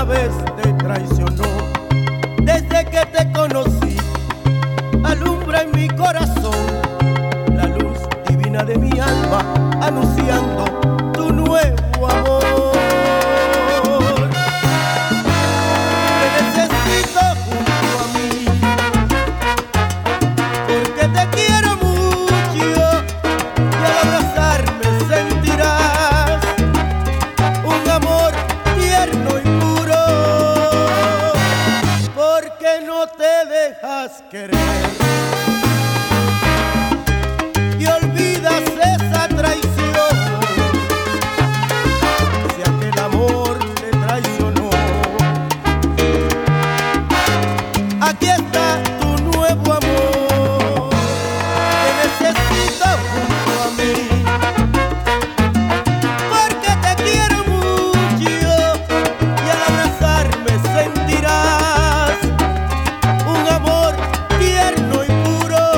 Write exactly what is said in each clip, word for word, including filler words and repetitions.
vez te traicionó. Desde que te conocí, alumbra en mi corazón la luz divina de mi alma, anunciando tu nuevo amor. Te necesito junto a mí, porque te quiero mucho, y al abrazarme sentirás un amor tierno y puro, porque no te dejas querer y olvidas esa traición. Si aquel amor te traicionó, aquí está tu nuevo amor. Te necesito junto a mí, porque te quiero mucho, y al abrazarme sentirás un amor tierno y puro,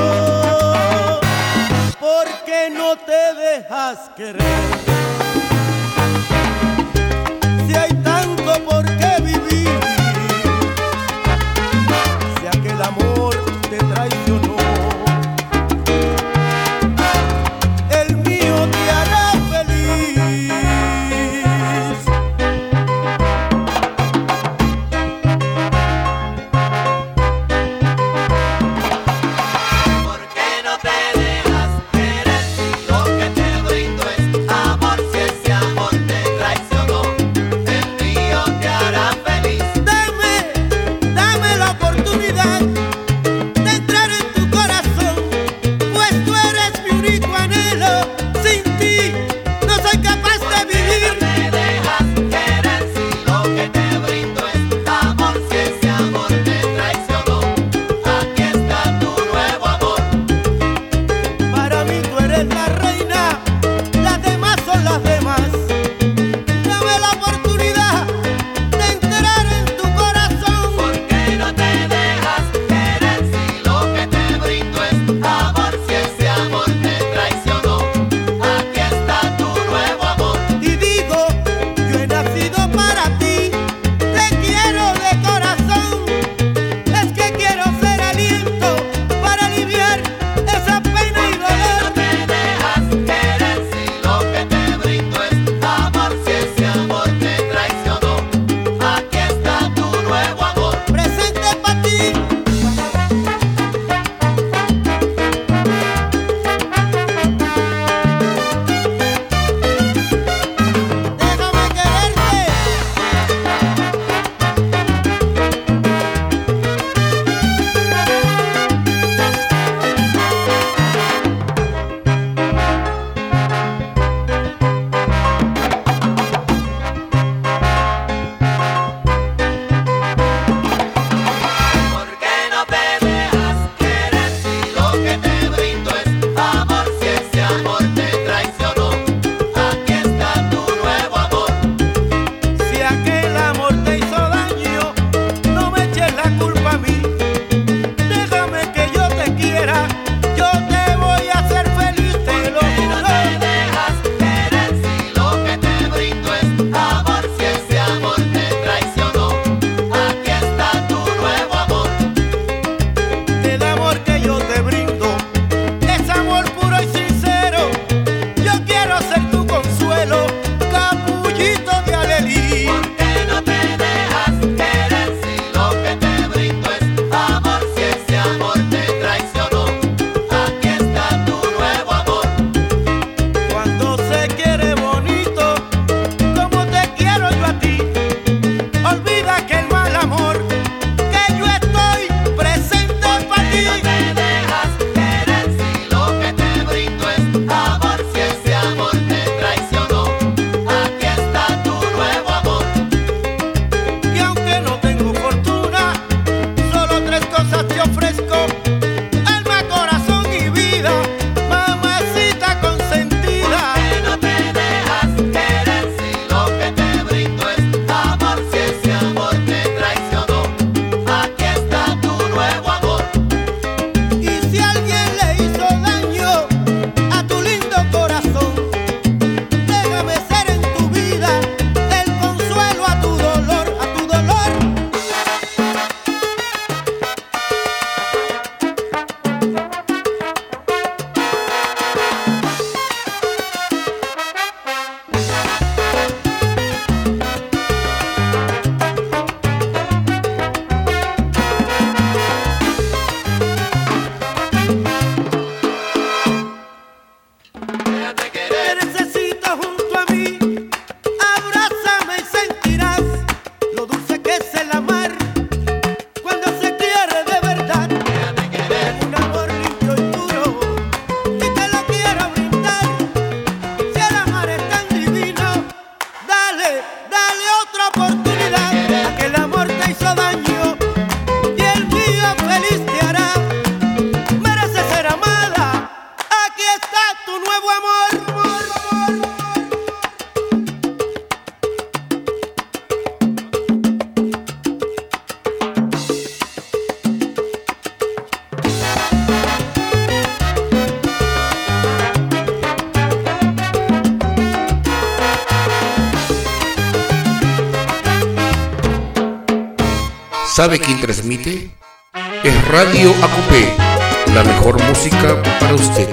¿Sabe quién transmite? Es Radio Acopé, la mejor música para usted.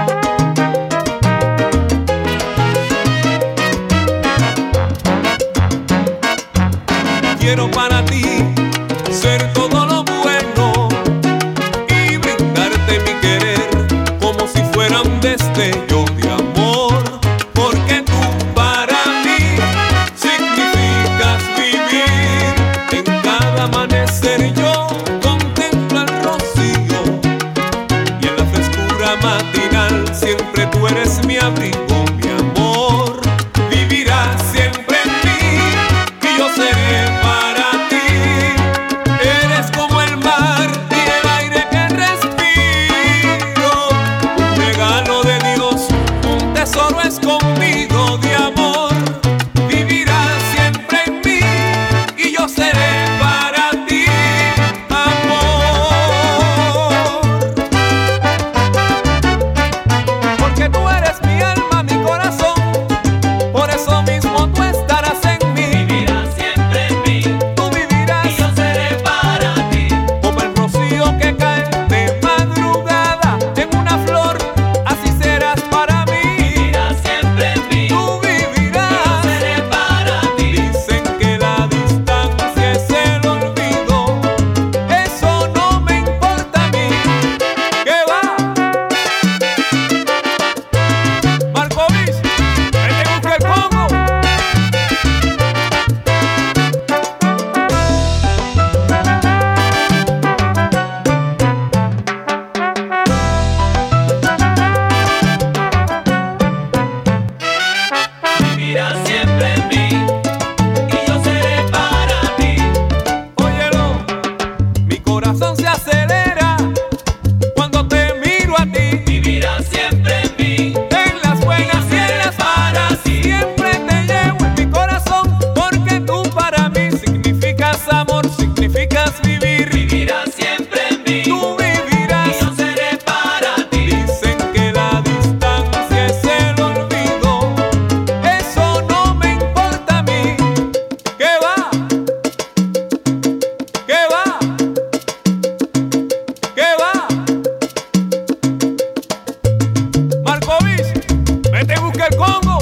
Quiero para ti ser todo lo bueno y brindarte mi querer como si fuera un destello de amor, porque tú para mí significas vivir. En cada amanecer yo contemplo el rocío y en la frescura matinal siempre tú eres mi abrigo, mi amor. Vivirás siempre en mí y yo seré para ti. Eres como el mar y el aire que respiro, un regalo de Dios, un tesoro escondido de amor. Vivirás siempre en mí y yo seré para ti, amor. Porque tú eres mi alma, mi corazón, por eso mismo tú estarás en mí. Vivirás siempre en mí Tú vivirás y yo seré para ti. como el rocío que cae de madrugada en una flor, así serás para mí. Vivirás siempre en mí Tú y yo vivirás. seré para ti. Dicen que la distancia es el olvido, eso no me importa a mí. ¿Qué va? Marcovich, vete busca el Congo. Vivirás siempre en mí y yo seré para ti. Óyelo, mi corazón se acelera cuando te miro a ti. Vivirás siempre en mí En las buenas y en las malas siempre te llevo en mi corazón, porque tú para mí significas amor, significas vivir. Vivirás siempre en mí Tú y vivirás. yo seré para ti. Dicen que la distancia es el olvido, eso no me importa a mí. ¿Qué va? ¿Qué va? ¿Qué va? Marcovich, vete y busca el Congo.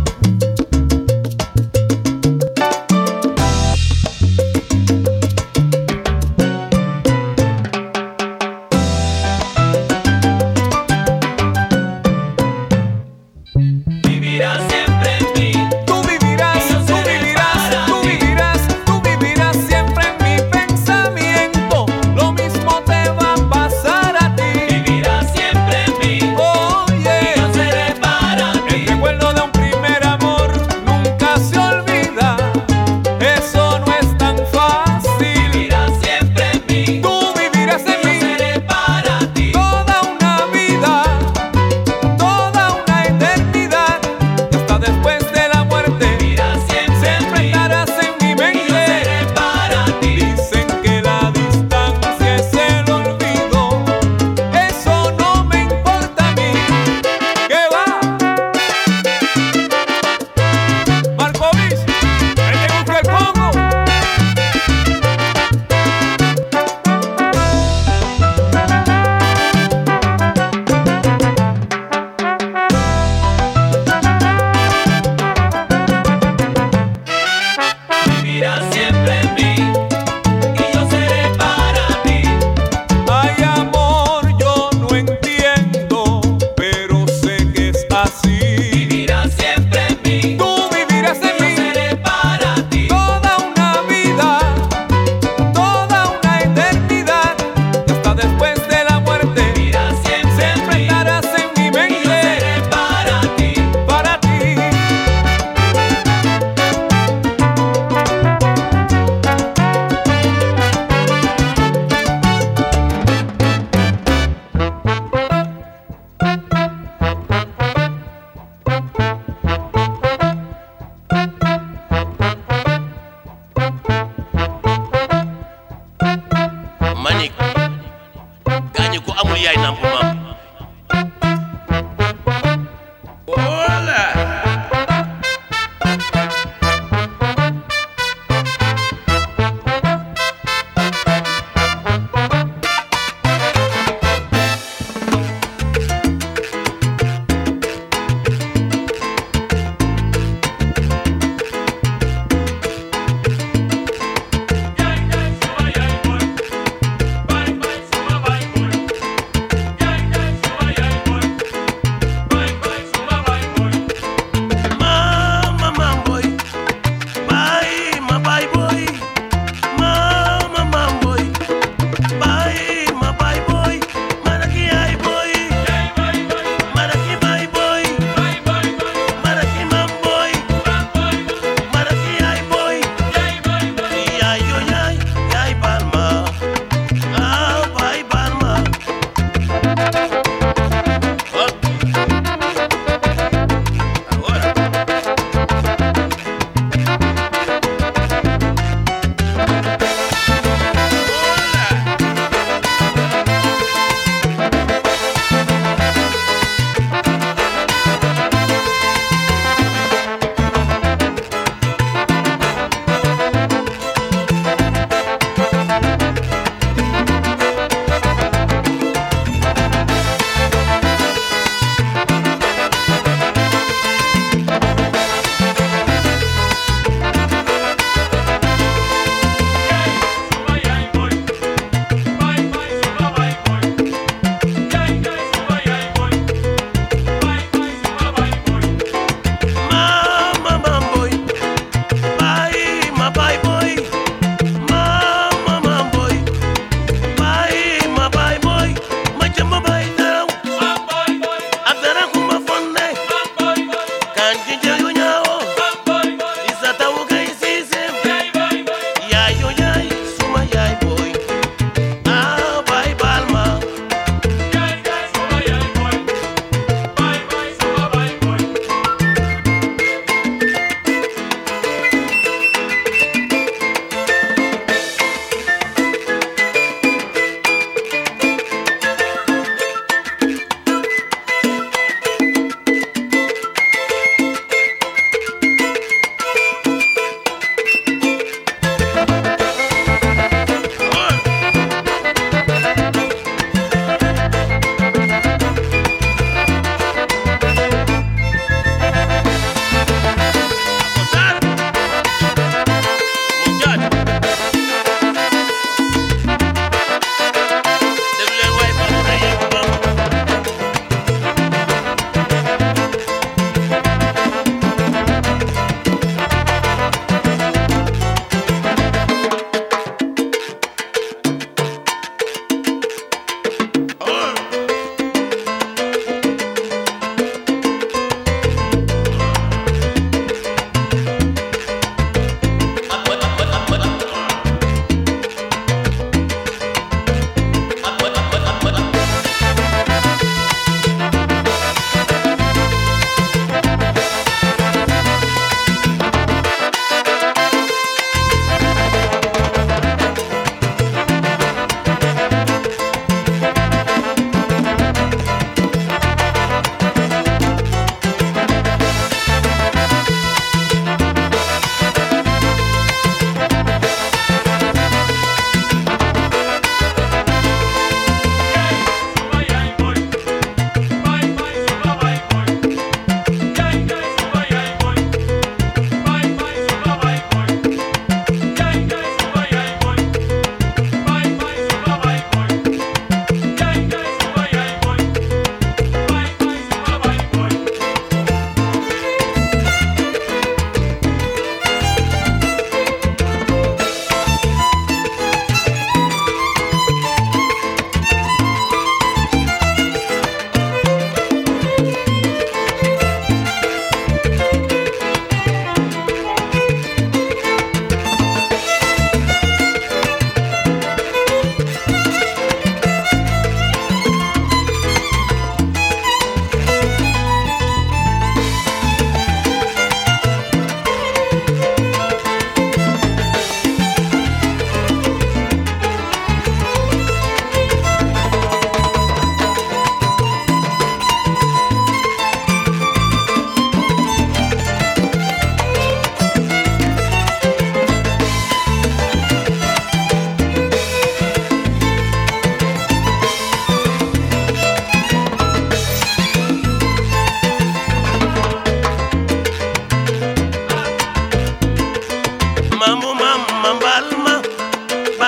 Vivirás siempre en mí Tú vivirás, y yo tú seré vivirás, para tú ti. vivirás, tú vivirás siempre en mi pensamiento. Lo mismo te va a pasar a ti. Vivirás siempre en mí Oye, y yo seré para el ti. recuerdo de un primer amor nunca se olvida. Eso no es tan fácil. Vivirás siempre en mí Tú vivirás en y yo mí seré para ti. toda una vida, toda una eternidad, y hasta después de la muerte. Vivirás siempre en Siempre mí estarás en mi y yo mente. seré para ti. Dicen que la distancia es el olvido, eso no me importa a mí. ¿Qué va? Marcovich, vete y busca el Congo. Vivirás siempre en mí y yo seré para ti. Ay, amor, yo no entiendo, pero sé que es así. Vivirás siempre en mí Tú vivirás en y yo mí seré para ti. toda una vida, toda una eternidad, y hasta después de la muerte. Vivirás siempre en Siempre mí estarás en mi y yo mente. seré para ti. Para ti. Manik, gaañu ko amul yaay namp maam. Voilà.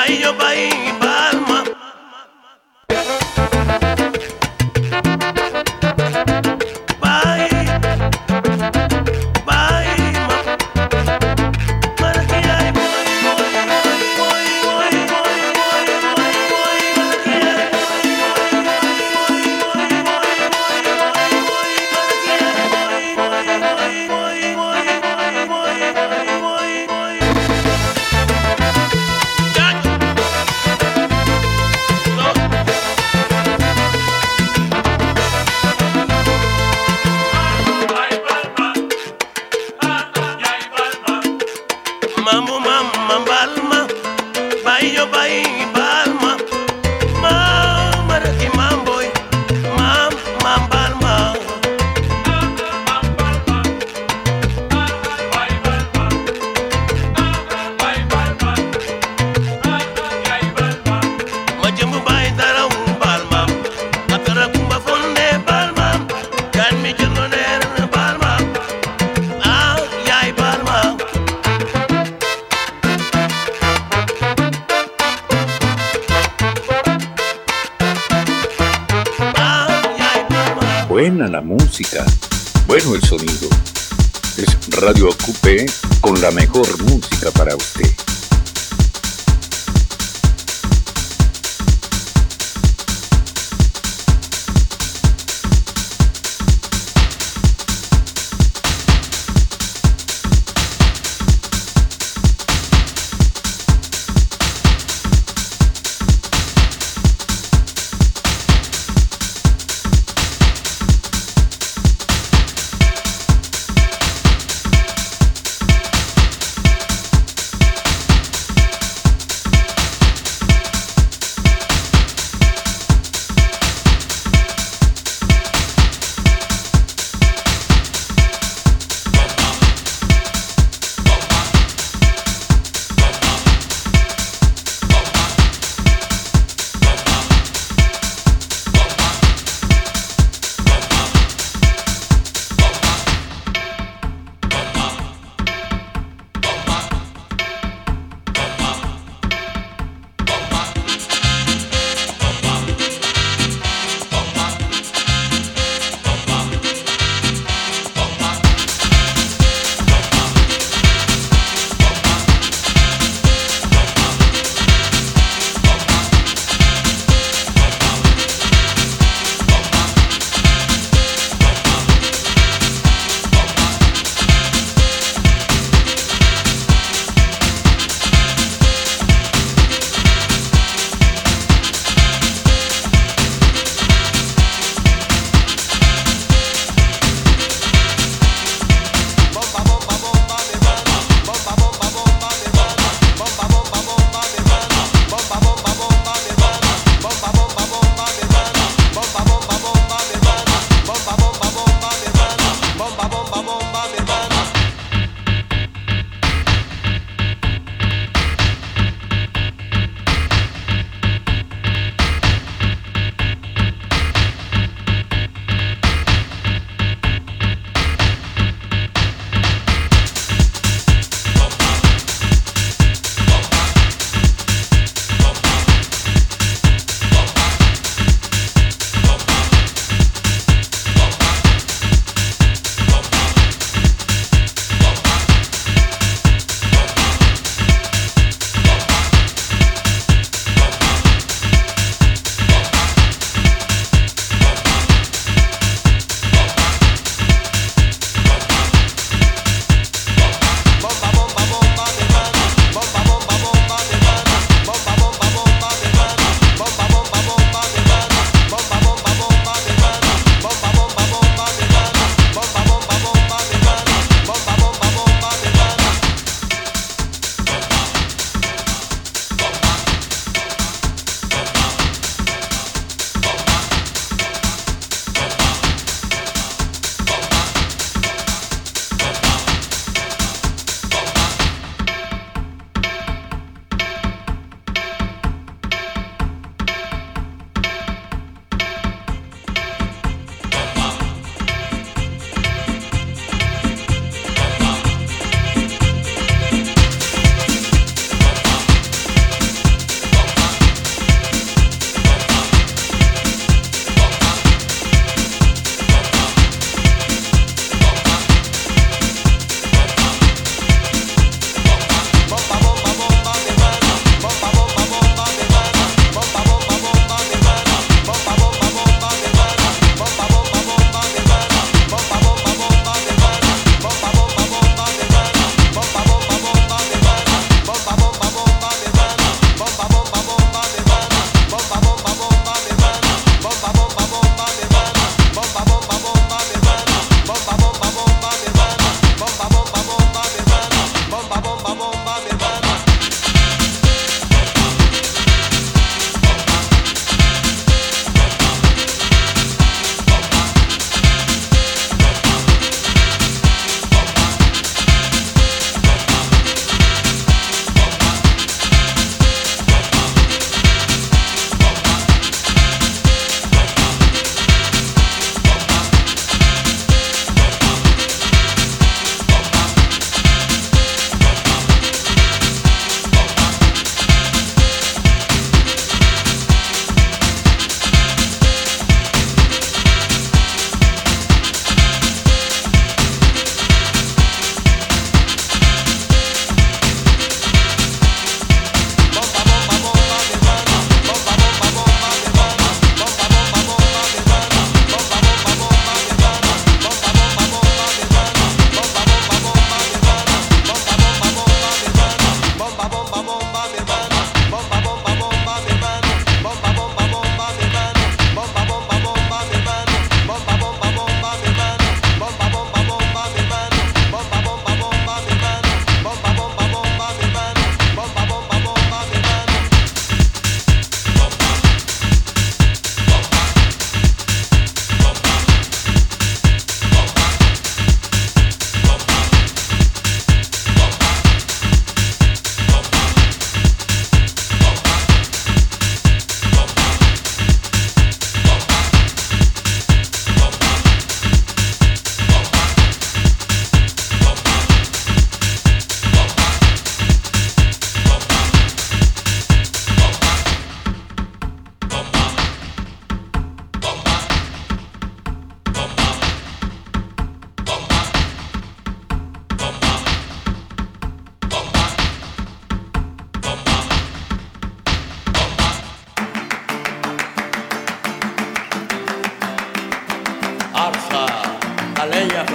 Bahía, Bahía, Palma. Bahía, Bahía, Maraquilla, Mambo, mamma, Palma, Bahía, Bahía, Palma, Mamma, Raki, Mambo, Mam, Mam, Palma. Majembu Bayi Dara un Palma, Atara Kumba Fonde Palma, Kan mi Jeno Ner Palma, Ah, Yai Palma. Buena la música, bueno el sonido. Es Radio Acupé con la mejor música para usted.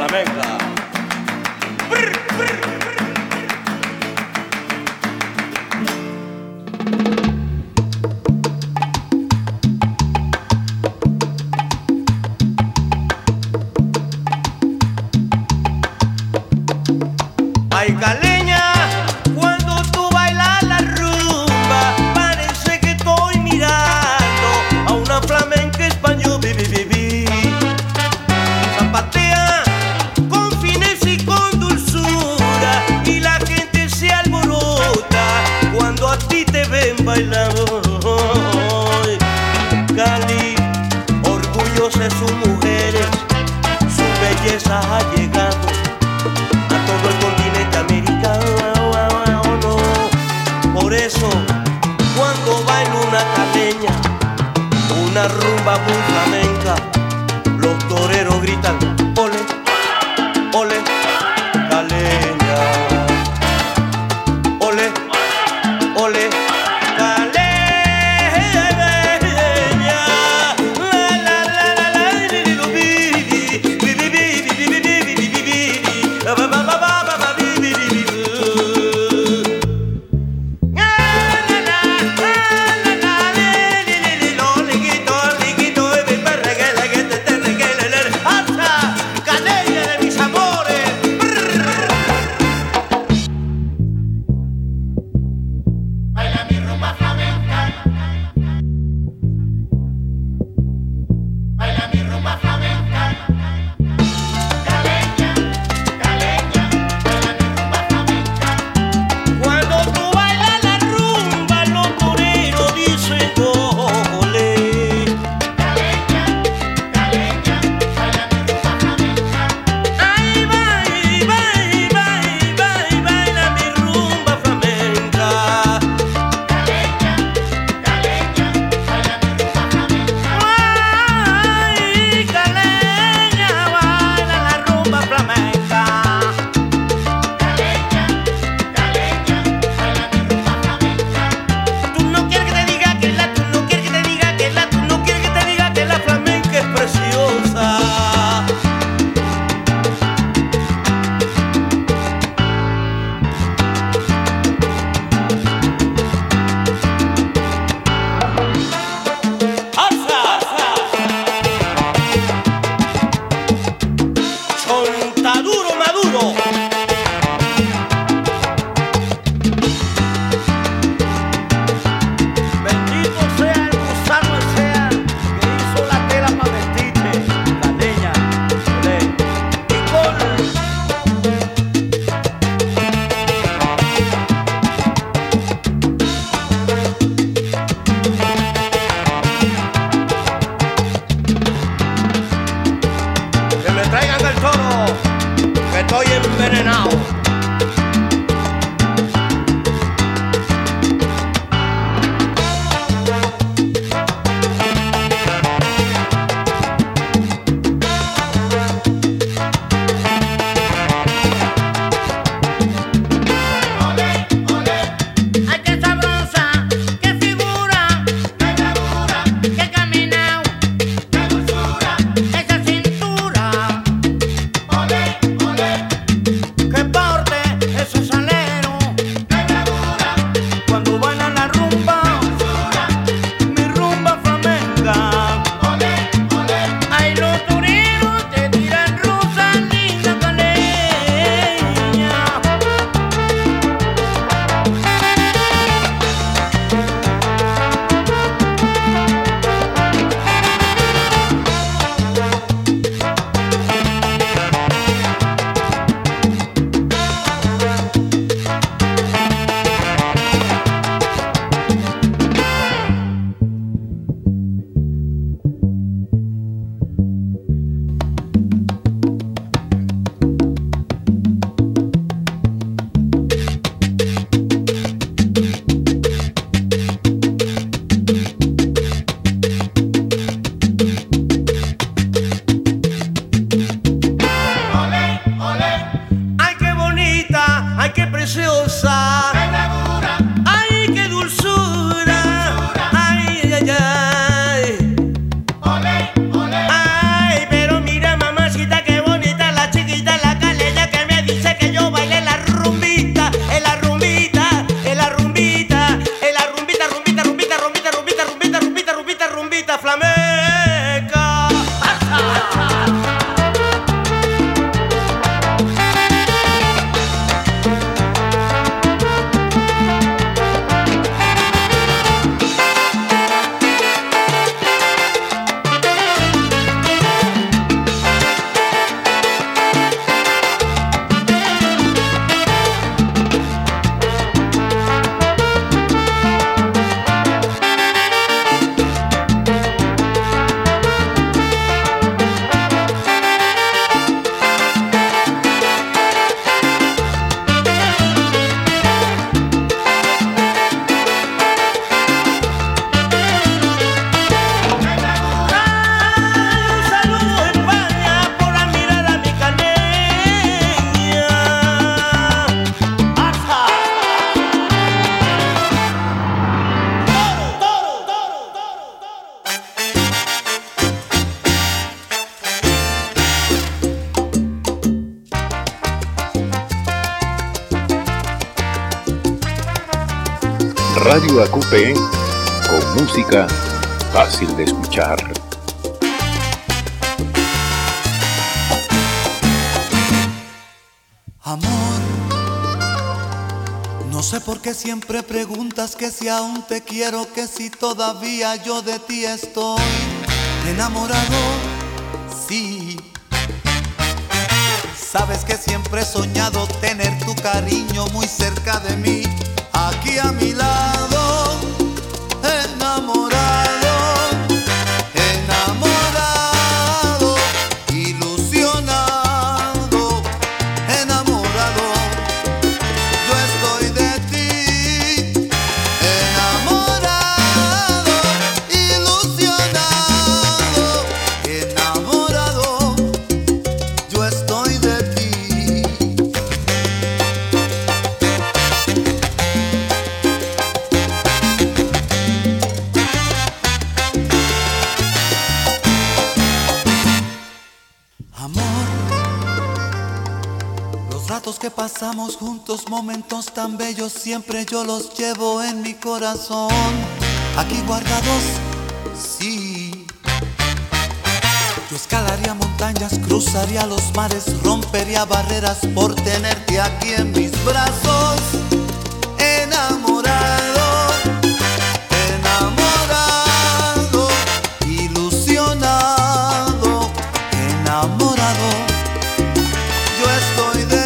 flamenca. Ay, caleña, cuando tú bailas la rumba, parece que estoy mirando a una flamenca española. Bi, bi, bi, bi. Zapatea con fineza y con dulzura, y la gente se alborota cuando a ti te ven bailando. Cali, orgullosa de sus mujeres, su belleza ha llegado a todo el continente americano, no. Por eso, cuando bailo una caleña, una rumba muy flamenca, los toreros gritan, ole, ole, caleña, ole, ole, caleña. La, la, la, la, la, li, li, lo, bi, bi, bi, bi, bi, bi, bi, bi, bi, bi, bi, bi. Ba, ba, ba, ba, ba, ba, bi, bi, bi, bi, bi. La, la, la, la, la, li, li, li, li, lo, liguito, liguito, bi, bi, reggae, reggae, te, te, reggae, le, le, alza. Radio Acupé, con música fácil de escuchar. Amor, no sé por qué siempre preguntas que si aún te quiero, que si todavía yo de ti estoy enamorado. Sí, sabes que siempre he soñado tener tu cariño muy cerca de mí, aquí a mi lado, enamorado, enamorado, ilusionado, enamorado, yo estoy de ti, enamorado, ilusionado, enamorado, yo estoy de ti. Que pasamos juntos, momentos tan bellos, siempre yo los llevo en mi corazón, aquí guardados, sí. Yo escalaría montañas, cruzaría los mares, rompería barreras por tenerte aquí en mis brazos, enamorado, enamorado, ilusionado, enamorado, yo estoy de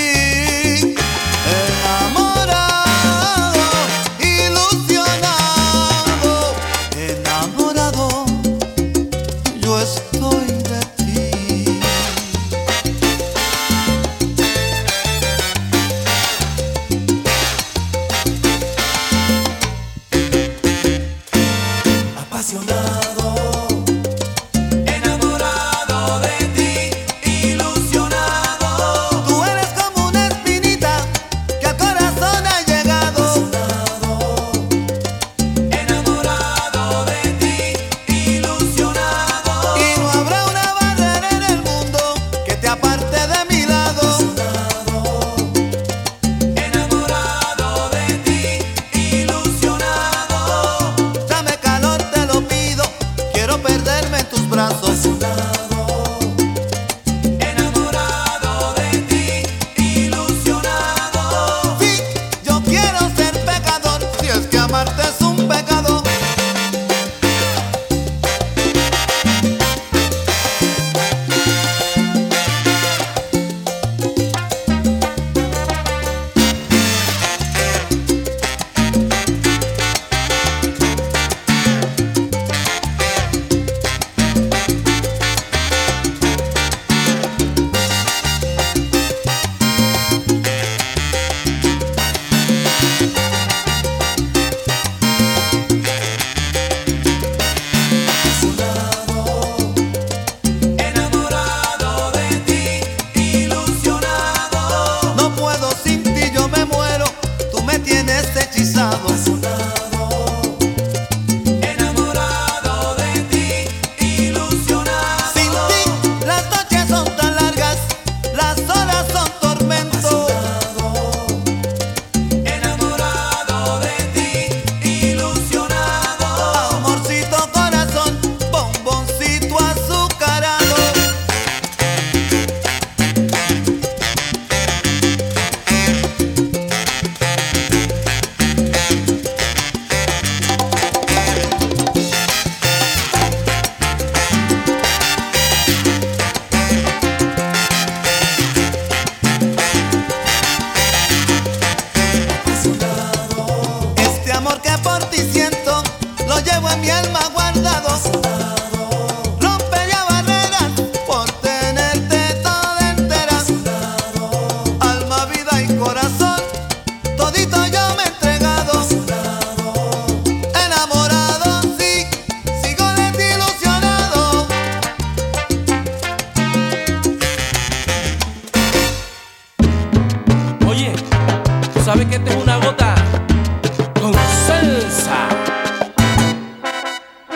sabes que esta es una gota con salsa.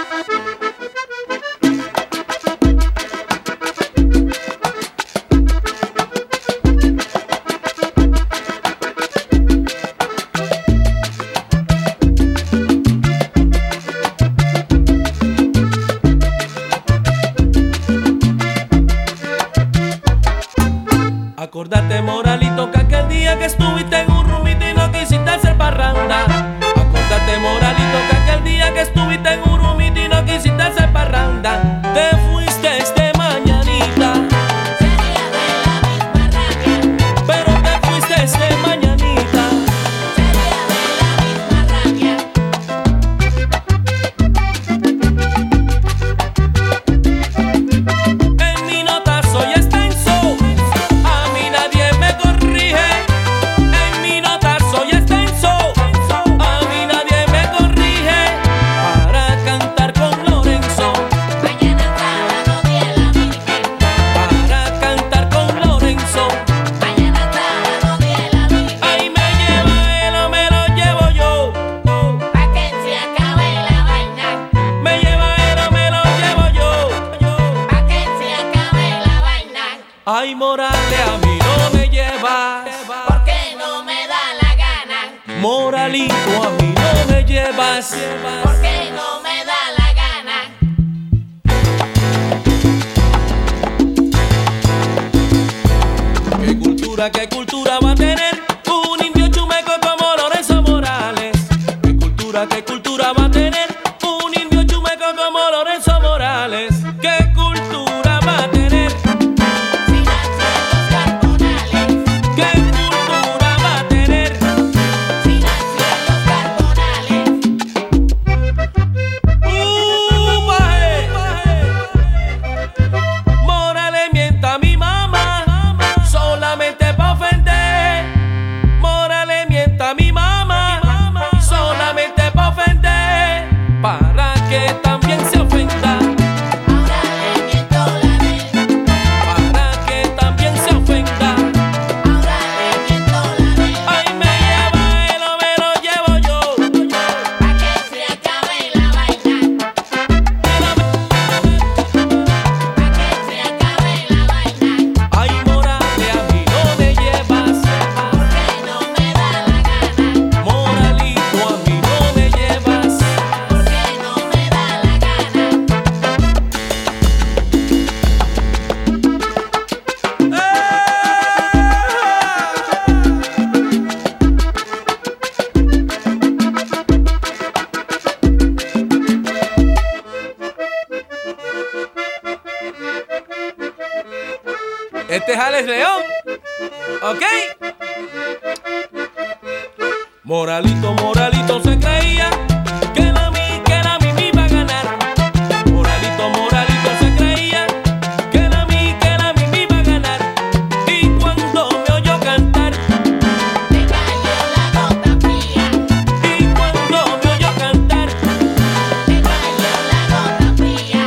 Ay, Morales, a mí no me llevas, porque no me da la gana. Moralito, a mí no me llevas, porque no me da la gana. ¿Qué cultura, qué cultura va a tener un indio chumeco como Lorenzo Morales? ¿Qué cultura, qué cultura va a tener un indio chumeco como Lorenzo Morales? ¿Qué cultura va a tener? Si nació en los carbonales. ¿Qué cultura va a tener? Si nació en los carbonales. ¡Uh, baje! Morales mienta a mi mamá solamente pa' ofender. Morales mienta a mi mamá solamente pa' ofender, para que también se ofenda. Ahora le miento la vez. Para que también se ofenda. Ahora le miento la vez. Ay, me lleva él o me lo llevo yo. Pa' que se acabe la vaina. Pa' que se acabe la vaina. Ay, Morales, a mí no me llevas, Porque no me da la gana. Moralito, a mí no me llevas. Porque no me da la gana. Este es Alex León, ¿ok? Moralito, Moralito se creía que la mi, que la mi me iba a ganar. Moralito, Moralito se creía que la mi, que la mi me iba a ganar. Y cuando me oyó cantar, Me cayó la gota fría. y cuando me oyó cantar, Me cayó la gota fría.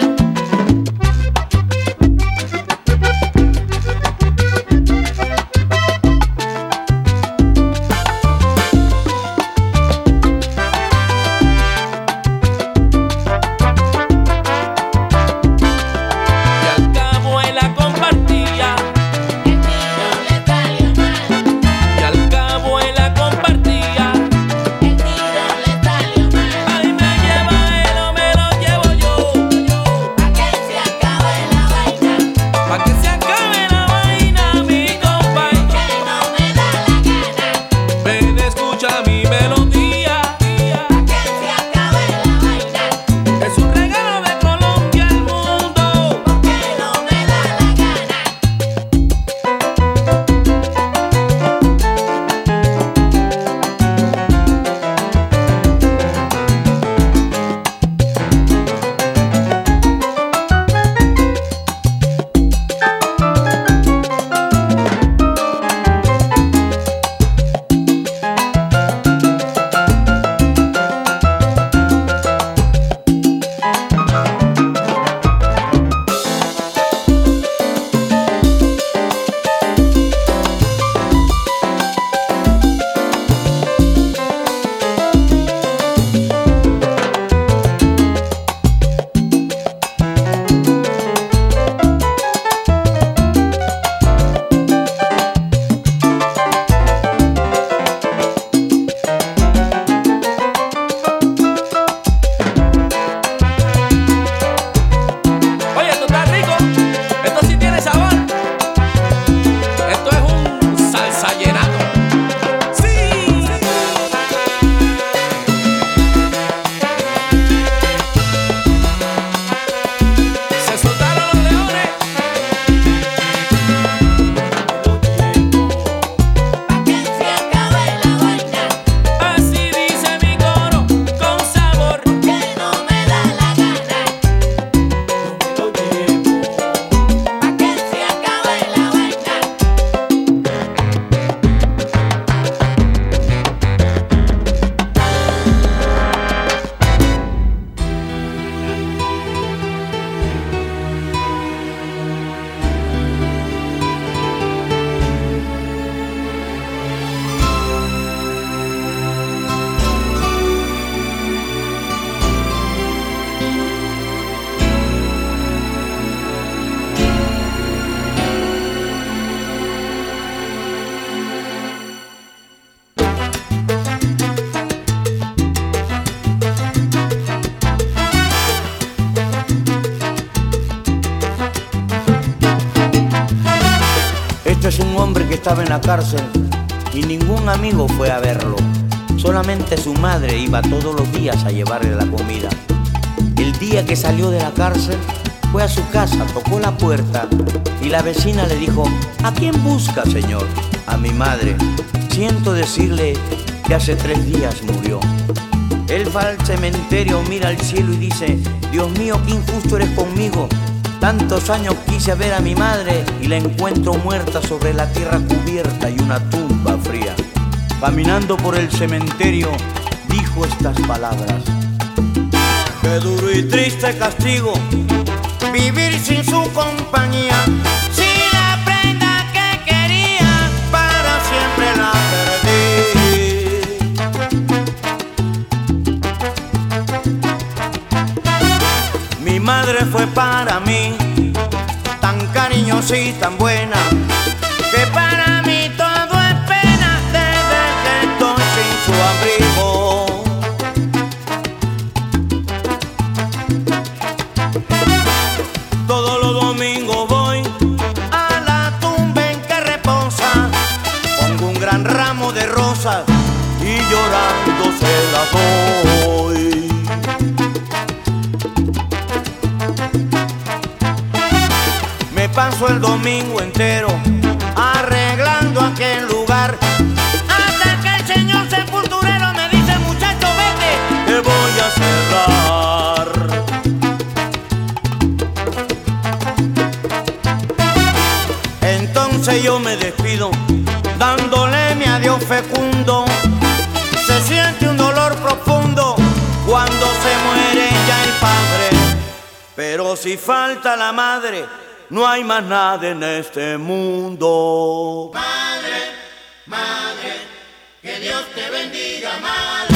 hombre que estaba en la cárcel y ningún amigo fue a verlo. Solamente su madre iba todos los días a llevarle la comida. El día que salió de la cárcel, fue a su casa, tocó la puerta y la vecina le dijo: ¿a quién busca, señor? A mi madre. Siento decirle que hace tres días murió. Él va al cementerio, mira al cielo y dice: Dios mío, qué injusto eres conmigo. Tantos años quise ver a mi madre y la encuentro muerta sobre la tierra cubierta y una tumba fría. Caminando por el cementerio, dijo estas palabras: qué duro y triste castigo vivir sin su compañía. Si la prenda que quería para siempre la perdí. Mi madre fue para mí tan cariñosa y tan buena, que para mí todo es pena desde que estoy sin su abrigo. Todos los domingos voy a la tumba en que reposa, pongo un gran ramo de rosas y llorando se la doy. Me paso el domingo entero arreglando aquel lugar, hasta que el señor sepulturero me dice: muchacho, vete, te voy a cerrar. Entonces yo me despido, dándole mi adiós fecundo. Se siente un dolor profundo cuando se muere ya el padre, pero si falta la madre, no hay más nada en este mundo. Madre, madre, que Dios te bendiga, madre.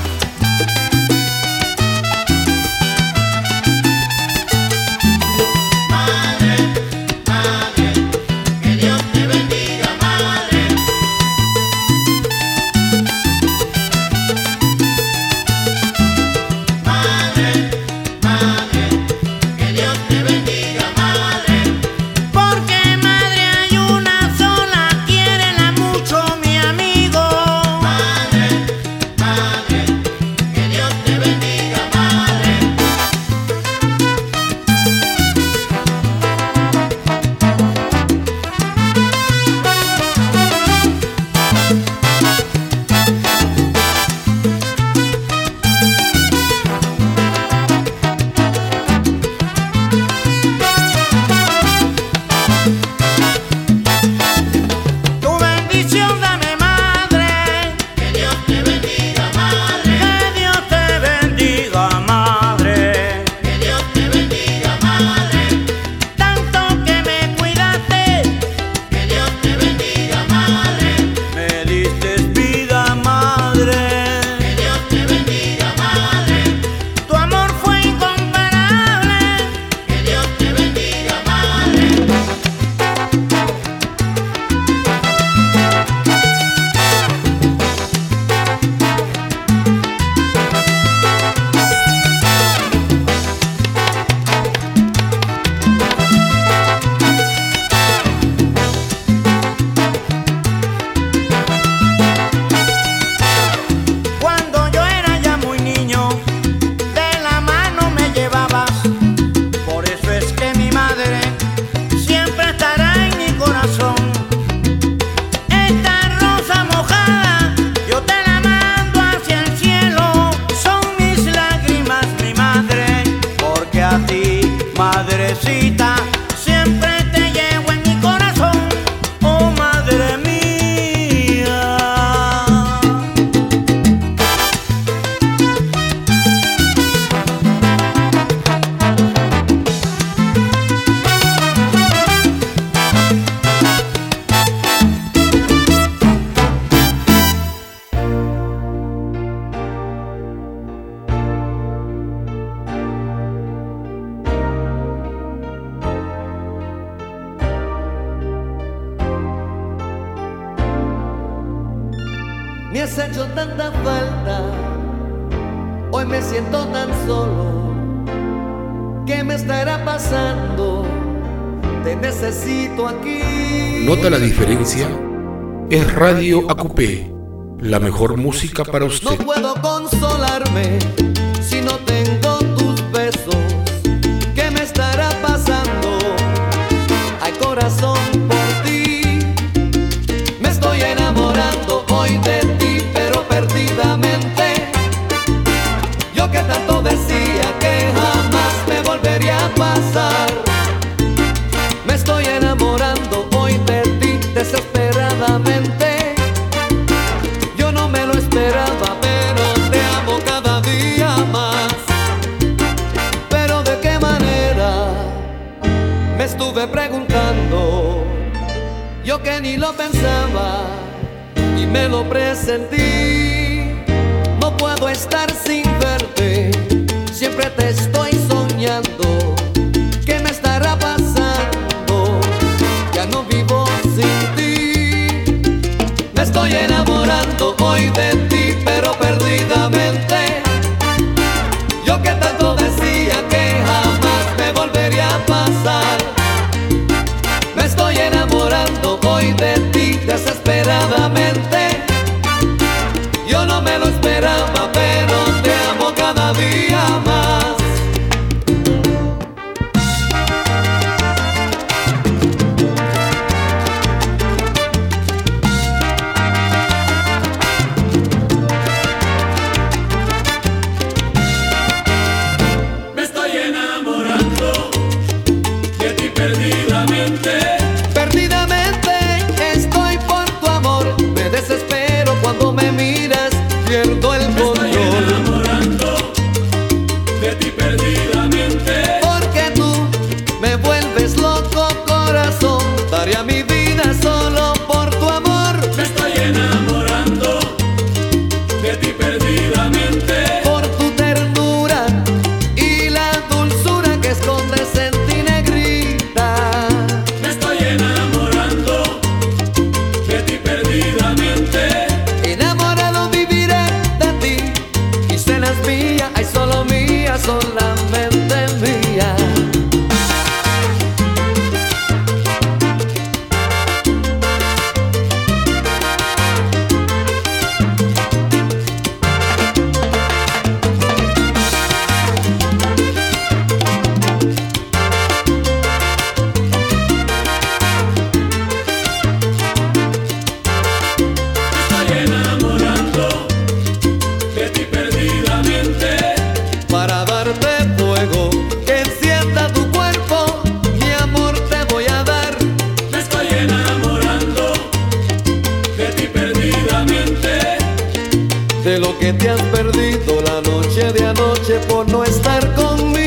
Me has hecho tanta falta, hoy me siento tan solo. ¿Qué me estará pasando? te necesito aquí. ¿Nota la diferencia? Es Radio A Q P, la mejor música para No usted. puedo consolarme si no tengo tus besos. ¿Qué me estará pasando? Ay, corazón, por ti me estoy enamorando hoy de ti, pero perdidamente. Yo que tanto decía que jamás me volvería a pasar, me estoy enamorando hoy de ti desesperadamente. Yo no me lo esperaba, pero te amo cada día más. Pero de qué manera, me estuve preguntando. Yo que ni lo pensaba y me lo presentí. No puedo estar sin verte, siempre te estoy soñando. ¿Qué me estará pasando? Ya no vivo sin ti. Me estoy enamorando hoy de ti, pero perdidamente. Yo que tanto decía que jamás me volvería a pasar, me estoy enamorando hoy de ti desesperadamente. Yo no me lo esperaba, pero te amo cada día más. Me estoy enamorando de ti perdidamente. Perdidamente estoy por tu amor. Me desespero cuando me miras, pierdo el Me estoy control. enamorando de ti perdidamente. Porque tú me vuelves loco, corazón. Daría mi vida solo por tu amor. Me estoy enamorando de ti perdidamente. Por tu ternura y la dulzura que escondes en ti, negrita. Me estoy enamorando de ti perdidamente. Enamorado viviré de ti y serás mía, ay solo mía, solamente mía. Me estoy enamorando de ti perdidamente. Para darte fuego que encienda tu cuerpo, mi amor te voy a dar. Me estoy enamorando de ti perdidamente. De lo que te has perdido la noche de anoche por no estar conmigo.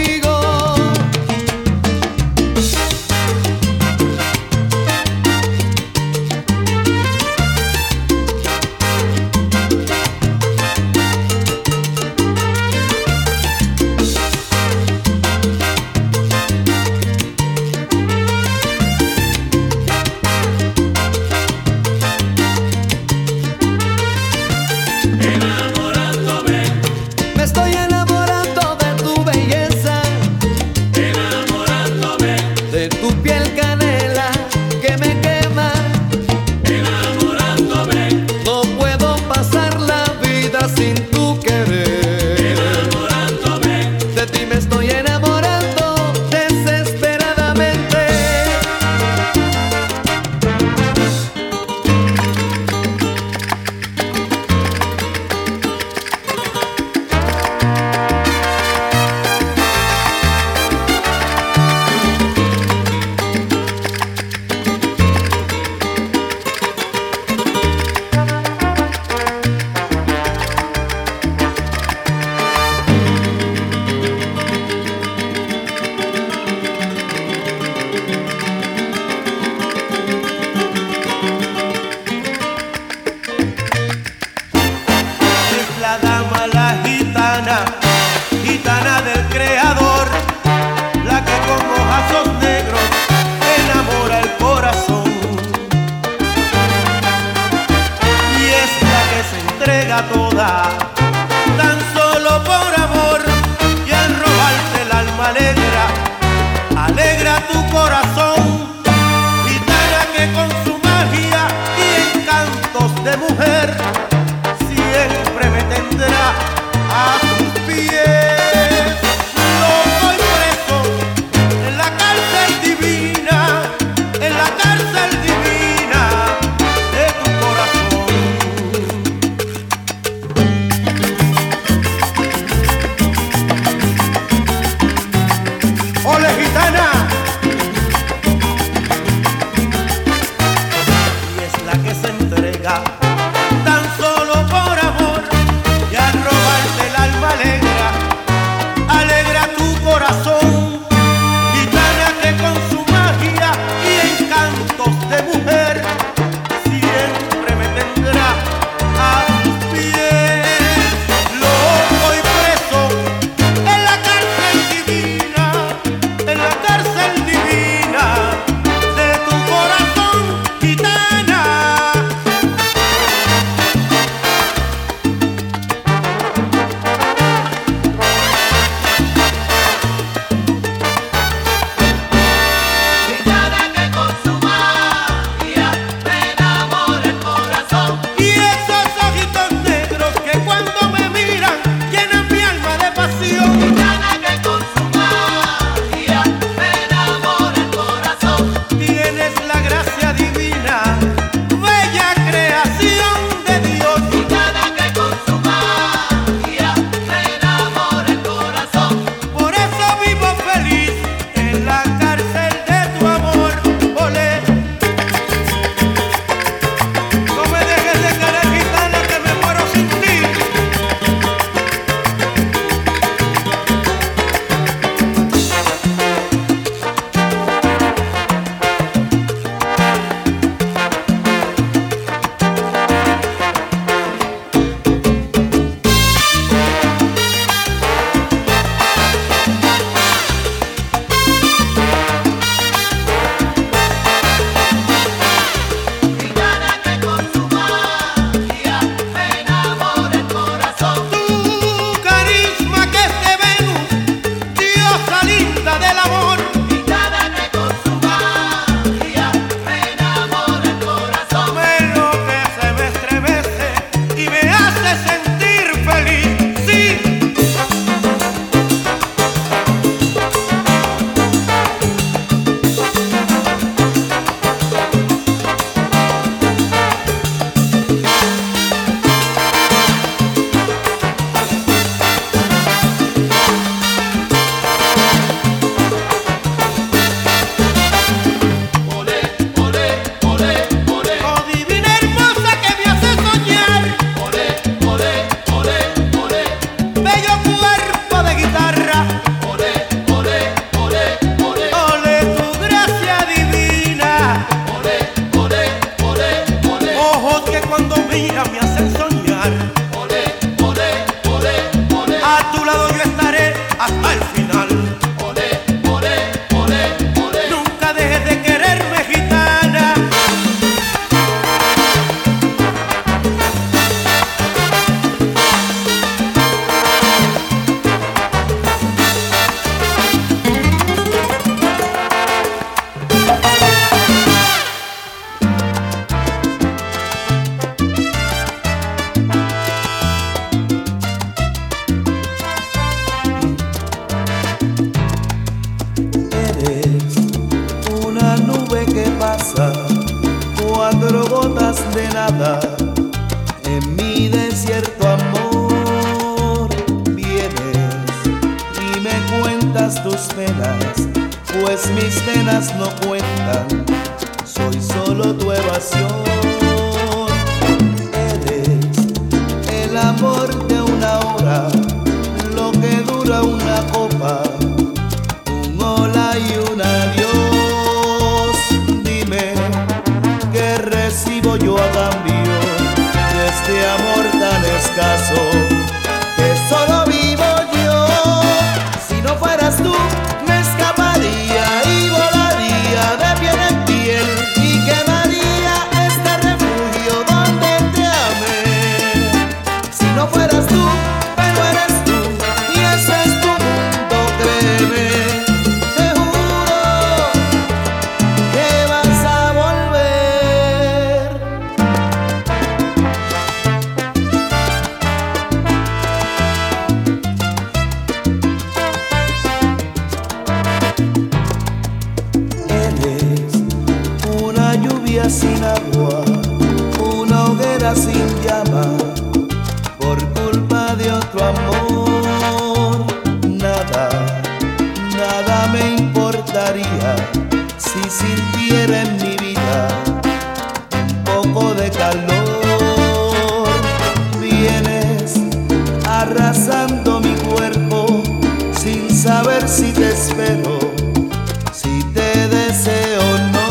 Enamorándome Me estoy enamorando de tu belleza. de nada en mi desierto amor. Vienes y me cuentas tus penas, pues mis penas no cuentan, soy solo tu evasión. Eres el amor de una hora, lo que dura una copa, un hola y un adiós. Dime, ¿qué recibo yo a cambio de este amor tan escaso que solo vivo yo? Si no fueras tú, me escaparía y volaría de piel en piel y quemaría este refugio donde te amé. Si no fueras tú, pero eres tú y ese es tu mundo, créeme, te juro que vas a volver. Eres una lluvia sin agua, una hoguera sin llama, por culpa de otro amor. Nada, nada me importaría si sintiera en mi vida un poco de calor. Vienes arrasando mi cuerpo sin saber si te espero, si te deseo o no.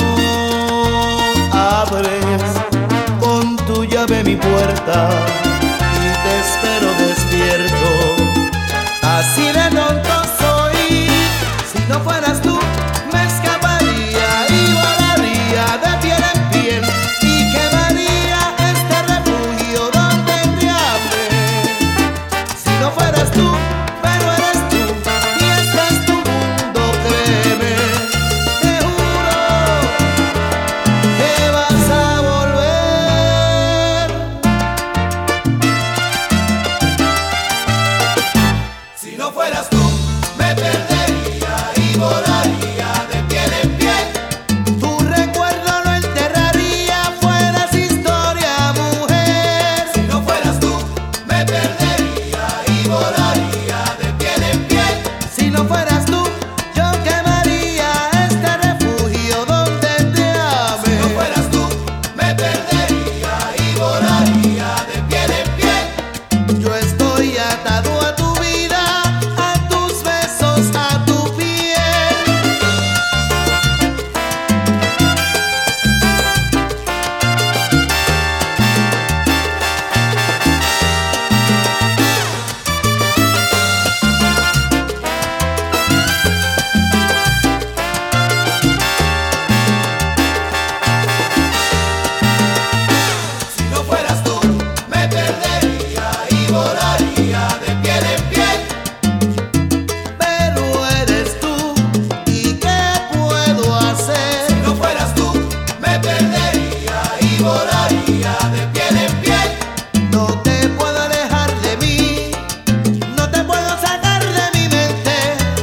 Abres con tu llave mi puerta y te espero despierto. Así de tonto soy. Si no fueras tú, me escaparía y volaría de piel en piel y quemaría este refugio donde te amé. Si no fueras tú, pero eres tú y este es tu mundo, créeme, te juro que vas a volver. Si no fueras tú, me perdería y volaría de piel en piel. Tu recuerdo lo enterraría, fueras historia, mujer. Si no fueras tú, me perdería y volaría de piel en piel. Si no fueras tú, yo quemaría este refugio donde te amé. Si no fueras tú, me perdería y volaría de piel en piel. Yo estoy atado a tu vida, a tus besos, a tu piel. Si no fueras tú, me perdería y volaría de piel en piel. Pero eres tú, ¿y qué puedo hacer? Si no fueras tú, me perdería y volaría de piel en piel. No te puedo alejar de mí, no te puedo sacar de mi mente.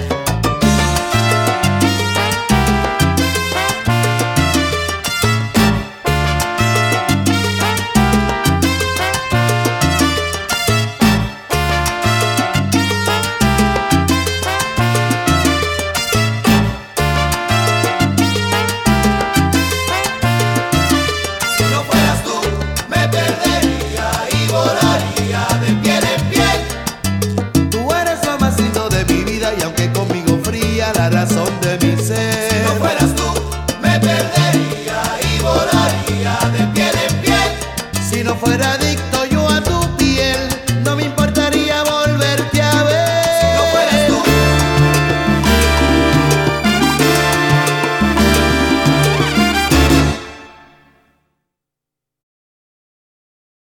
Si no fueras tú, me perdería y volaría de piel en piel. Tú eres lo más lindo de mi vida y aunque conmigo fría la razón de mi ser.